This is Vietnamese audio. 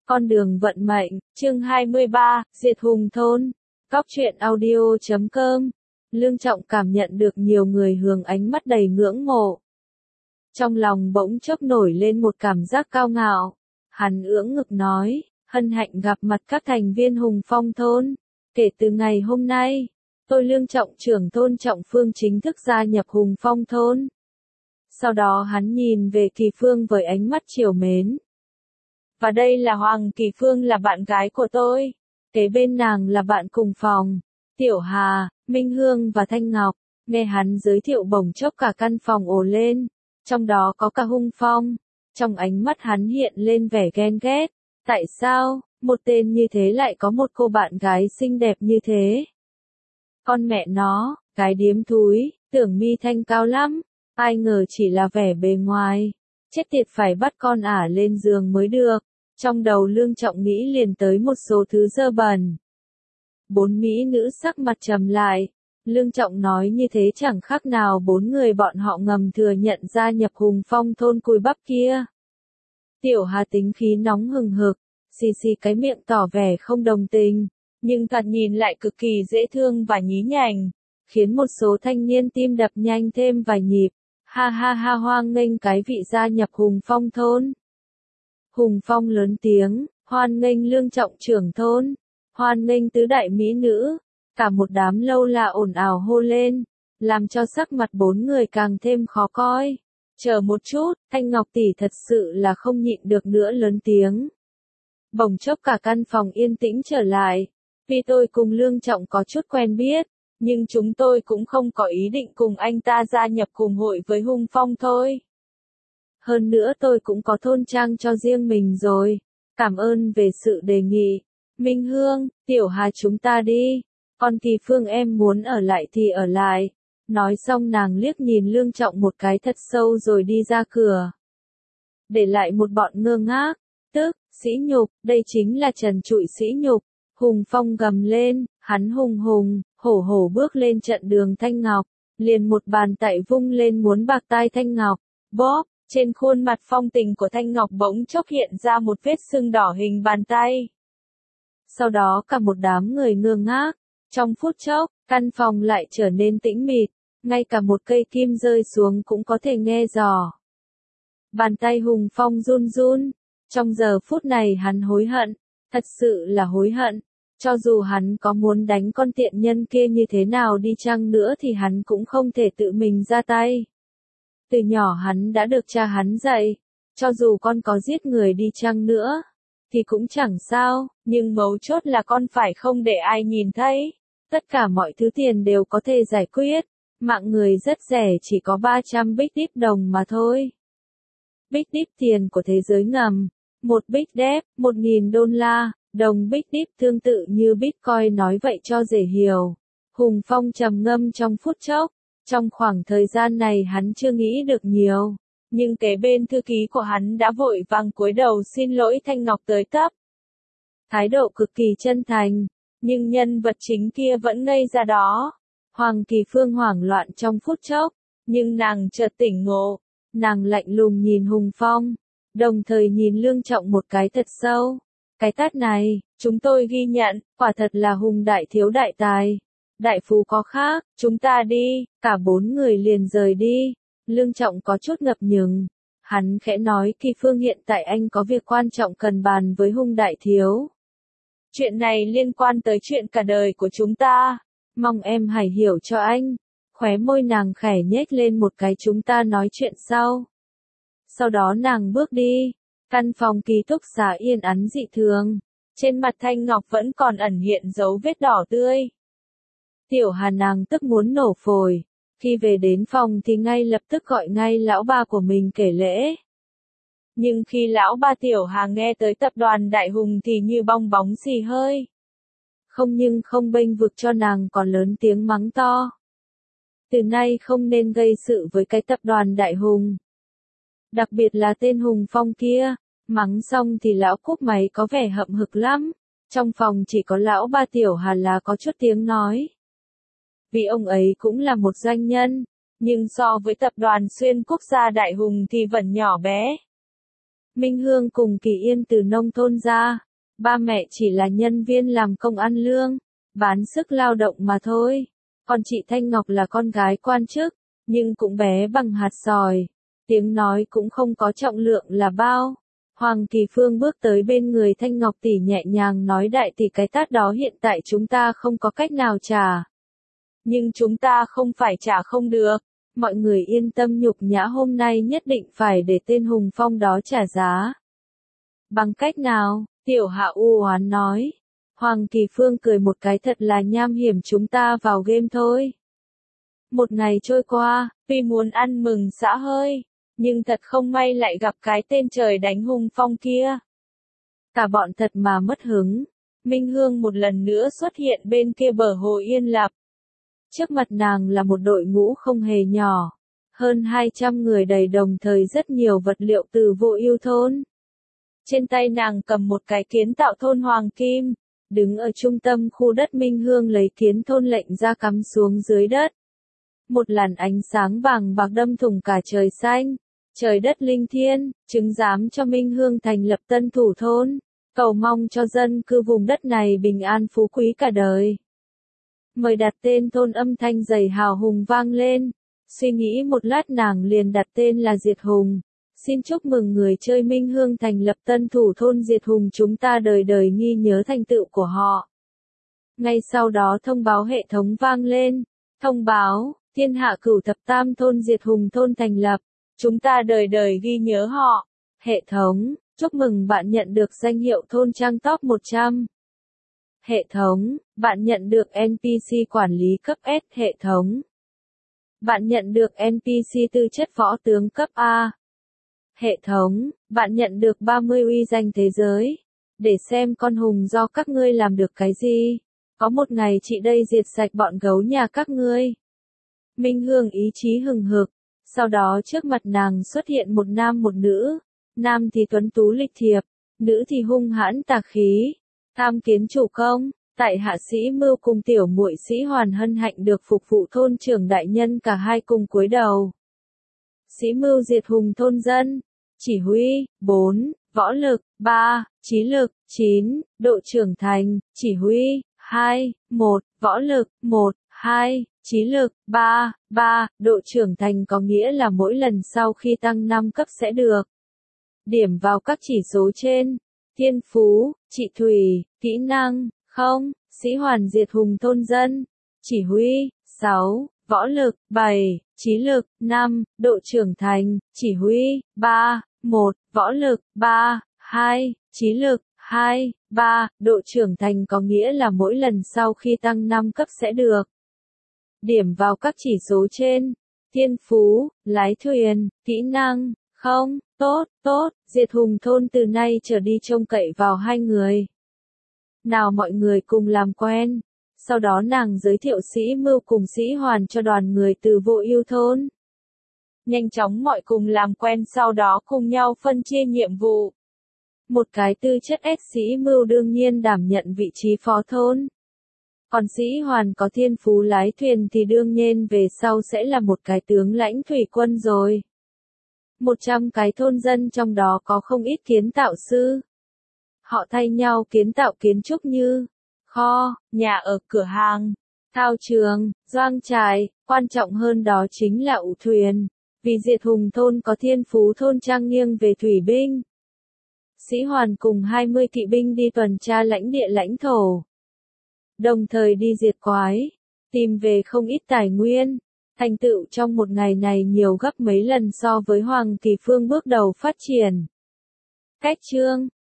Con đường vận mệnh, chương 23, Diệt Hùng Thôn. Cóc truyện audio.com. Lương Trọng cảm nhận được nhiều người hướng ánh mắt đầy ngưỡng mộ. Trong lòng bỗng chốc nổi lên một cảm giác cao ngạo. Hắn ưỡn ngực nói, hân hạnh gặp mặt các thành viên Hùng Phong Thôn. Kể từ ngày hôm nay, tôi Lương Trọng trưởng thôn Trọng Phương chính thức gia nhập Hùng Phong Thôn. Sau đó hắn nhìn về Kỳ Phương với ánh mắt trìu mến. Và đây là Hoàng Kỳ Phương, là bạn gái của tôi. Kế bên nàng là bạn cùng phòng, Tiểu Hà, Minh Hương và Thanh Ngọc. Nghe hắn giới thiệu bỗng chốc cả căn phòng ồ lên, trong đó có cả Hùng Phong. Trong ánh mắt hắn hiện lên vẻ ghen ghét. Tại sao, một tên như thế lại có một cô bạn gái xinh đẹp như thế? Con mẹ nó, cái điếm thúi, tưởng mi thanh cao lắm, ai ngờ chỉ là vẻ bề ngoài. Chết tiệt, phải bắt con ả lên giường mới được. Trong đầu Lương Trọng nghĩ liền tới một số thứ dơ bẩn. Bốn mỹ nữ sắc mặt trầm lại. Lương Trọng nói như thế chẳng khác nào bốn người bọn họ ngầm thừa nhận gia nhập Hùng Phong Thôn cùi bắp kia. Tiểu Hà tính khí nóng hừng hực, xì xì cái miệng tỏ vẻ không đồng tình, nhưng thoạt nhìn lại cực kỳ dễ thương và nhí nhảnh, khiến một số thanh niên tim đập nhanh thêm vài nhịp. Ha ha ha, hoan nghênh cái vị gia nhập Hùng Phong Thôn. Hùng Phong lớn tiếng, hoan nghênh Lương Trọng trưởng thôn, hoan nghênh tứ đại mỹ nữ. Cả một đám lâu la ồn ào hô lên, làm cho sắc mặt bốn người càng thêm khó coi. Chờ một chút, Thanh Ngọc tỷ thật sự là không nhịn được nữa lớn tiếng. Bỗng chốc cả căn phòng yên tĩnh trở lại. Vì tôi cùng Lương Trọng có chút quen biết, nhưng chúng tôi cũng không có ý định cùng anh ta gia nhập cùng hội với Hùng Phong thôi. Hơn nữa tôi cũng có thôn trang cho riêng mình rồi. Cảm ơn về sự đề nghị. Minh Hương, Tiểu Hà chúng ta đi. Còn Kỳ Phương em muốn ở lại thì ở lại. Nói xong nàng liếc nhìn Lương Trọng một cái thật sâu rồi đi ra cửa. Để lại một bọn ngơ ngác. Tức, sỉ nhục, đây chính là trần trụi sỉ nhục. Hùng Phong gầm lên, hắn hùng hổ hổ bước lên trận đường Thanh Ngọc. Liền một bàn tay vung lên muốn bạc tai Thanh Ngọc. Bóp, trên khuôn mặt phong tình của Thanh Ngọc bỗng chốc hiện ra một vết sưng đỏ hình bàn tay. Sau đó cả một đám người ngơ ngác. Trong phút chốc, căn phòng lại trở nên tĩnh mịt, ngay cả một cây kim rơi xuống cũng có thể nghe dò. Bàn tay Hùng Phong run run, trong giờ phút này hắn hối hận, thật sự là hối hận. Cho dù hắn có muốn đánh con tiện nhân kia như thế nào đi chăng nữa thì hắn cũng không thể tự mình ra tay. Từ nhỏ hắn đã được cha hắn dạy, cho dù con có giết người đi chăng nữa thì cũng chẳng sao, nhưng mấu chốt là con phải không để ai nhìn thấy. Tất cả mọi thứ tiền đều có thể giải quyết. Mạng người rất rẻ, chỉ có 300 big dip đồng mà thôi. Big dip tiền của thế giới ngầm. Một big dip, 1.000 đô la, đồng big dip tương tự như Bitcoin, nói vậy cho dễ hiểu. Hùng Phong trầm ngâm trong phút chốc. Trong khoảng thời gian này hắn chưa nghĩ được nhiều. Nhưng kế bên thư ký của hắn đã vội vàng cúi đầu xin lỗi Thanh Ngọc tới tấp. Thái độ cực kỳ chân thành, nhưng nhân vật chính kia vẫn ngây ra đó. Hoàng Kỳ Phương hoảng loạn trong phút chốc, nhưng nàng chợt tỉnh ngộ. Nàng lạnh lùng nhìn Hùng Phong, đồng thời nhìn Lương Trọng một cái thật sâu. Cái tát này, chúng tôi ghi nhận, quả thật là Hùng đại thiếu đại tài. Đại phú có khác, chúng ta đi. Cả bốn người liền rời đi. Lương Trọng có chút ngập ngừng. Hắn khẽ nói, Kỳ Phương, hiện tại anh có việc quan trọng cần bàn với Hùng đại thiếu. Chuyện này liên quan tới chuyện cả đời của chúng ta. Mong em hãy hiểu cho anh. Khóe môi nàng khẽ nhếch lên một cái, chúng ta nói chuyện sau. Sau đó nàng bước đi. Căn phòng ký túc xá yên ắng dị thường. Trên mặt Thanh Ngọc vẫn còn ẩn hiện dấu vết đỏ tươi. Tiểu Hà nàng tức muốn nổ phổi. Khi về đến phòng thì ngay lập tức gọi ngay lão ba của mình kể lễ. Nhưng khi lão ba Tiểu Hà nghe tới tập đoàn Đại Hùng thì như bong bóng xì hơi. Không nhưng không bênh vực cho nàng, còn lớn tiếng mắng to. Từ nay không nên gây sự với cái tập đoàn Đại Hùng. Đặc biệt là tên Hùng Phong kia. Mắng xong thì lão cúp máy có vẻ hậm hực lắm. Trong phòng chỉ có lão ba Tiểu Hà là có chút tiếng nói. Vì ông ấy cũng là một doanh nhân, nhưng so với tập đoàn xuyên quốc gia Đại Hùng thì vẫn nhỏ bé. Minh Hương cùng Kỳ Yên từ nông thôn ra, ba mẹ chỉ là nhân viên làm công ăn lương, bán sức lao động mà thôi. Còn chị Thanh Ngọc là con gái quan chức, nhưng cũng bé bằng hạt sỏi, tiếng nói cũng không có trọng lượng là bao. Hoàng Kỳ Phương bước tới bên người Thanh Ngọc tỷ nhẹ nhàng nói đại tỷ cái tát đó hiện tại chúng ta không có cách nào trả. Nhưng chúng ta không phải trả không được. Mọi người yên tâm nhục nhã hôm nay nhất định phải để tên Hùng Phong đó trả giá. Bằng cách nào? Tiểu Hạ u oán nói. Hoàng Kỳ Phương cười một cái thật là nham hiểm chúng ta vào game thôi. Một ngày trôi qua, tuy muốn ăn mừng xã hơi, nhưng thật không may lại gặp cái tên trời đánh Hùng Phong kia. Cả bọn thật mà mất hứng. Minh Hương một lần nữa xuất hiện bên kia bờ hồ Yên Lập. Trước mặt nàng là một đội ngũ không hề nhỏ. Hơn 200 người đầy đồng thời rất nhiều vật liệu từ Vô Ưu thôn. Trên tay nàng cầm một cái kiến tạo thôn hoàng kim. Đứng ở trung tâm khu đất Minh Hương lấy kiến thôn lệnh ra cắm xuống dưới đất. Một làn ánh sáng vàng bạc đâm thủng cả trời xanh. Trời đất linh thiêng, chứng giám cho Minh Hương thành lập tân thủ thôn. Cầu mong cho dân cư vùng đất này bình an phú quý cả đời. Mời đặt tên thôn âm thanh dày hào hùng vang lên. Suy nghĩ một lát nàng liền đặt tên là Diệt Hùng. Xin chúc mừng người chơi Minh Hương thành lập tân thủ thôn Diệt Hùng chúng ta đời đời ghi nhớ thành tựu của họ. Ngay sau đó thông báo hệ thống vang lên. Thông báo, thiên hạ cửu thập tam thôn Diệt Hùng thôn thành lập. Chúng ta đời đời ghi nhớ họ. Hệ thống, chúc mừng bạn nhận được danh hiệu thôn trang top 100. Hệ thống, bạn nhận được NPC quản lý cấp S. Hệ thống, bạn nhận được NPC tư chất võ tướng cấp A. Hệ thống, bạn nhận được 30 uy danh thế giới. Để xem con hùng do các ngươi làm được cái gì. Có một ngày chị đây diệt sạch bọn gấu nhà các ngươi. Minh Hương ý chí hừng hực. Sau đó trước mặt nàng xuất hiện một nam một nữ. Nam thì tuấn tú lịch thiệp, nữ thì hung hãn tà khí. Tham kiến chủ công, tại hạ Sĩ Mưu cùng tiểu muội Sĩ Hoàn hân hạnh được phục vụ thôn trưởng đại nhân cả hai cùng cúi đầu. Sĩ Mưu Diệt Hùng thôn dân, chỉ huy 4, võ lực 3, trí lực 9, độ trưởng thành, chỉ huy 2, 1, võ lực 1, 2, trí lực 3, 3, độ trưởng thành có nghĩa là mỗi lần sau khi tăng 5 cấp sẽ được điểm vào các chỉ số trên. Thiên phú, trị thủy, kỹ năng, 0, Sĩ Hoàn Diệt Hùng thôn dân, chỉ huy, 6, võ lực, 7, trí lực, 5, độ trưởng thành, chỉ huy, 3, 1, võ lực, 3, 2, trí lực, 2, 3, độ trưởng thành có nghĩa là mỗi lần sau khi tăng 5 cấp sẽ được điểm vào các chỉ số trên. Thiên phú, lái thuyền, kỹ năng, 0, tốt, tốt, Diệt Hùng thôn từ nay trở đi trông cậy vào hai người. Nào mọi người cùng làm quen. Sau đó nàng giới thiệu Sĩ Mưu cùng Sĩ Hoàn cho đoàn người từ Vô Ưu thôn. Nhanh chóng mọi cùng làm quen sau đó cùng nhau phân chia nhiệm vụ. Một cái tư chất S Sĩ Mưu đương nhiên đảm nhận vị trí phó thôn. Còn Sĩ Hoàn có thiên phú lái thuyền thì đương nhiên về sau sẽ là một cái tướng lãnh thủy quân rồi. 100 cái thôn dân trong đó có không ít kiến tạo sư. Họ thay nhau kiến tạo kiến trúc như kho, nhà ở, cửa hàng, thao trường, doanh trại, quan trọng hơn đó chính là ủ thuyền. Vì Diệt Hùng thôn có thiên phú thôn trang nghiêng về thủy binh. Sĩ Hoàn cùng 20 kỵ binh đi tuần tra lãnh địa lãnh thổ. Đồng thời đi diệt quái, tìm về không ít tài nguyên. Thành tựu trong một ngày này nhiều gấp mấy lần so với Hoàng Kỳ Phương bước đầu phát triển. Cách chương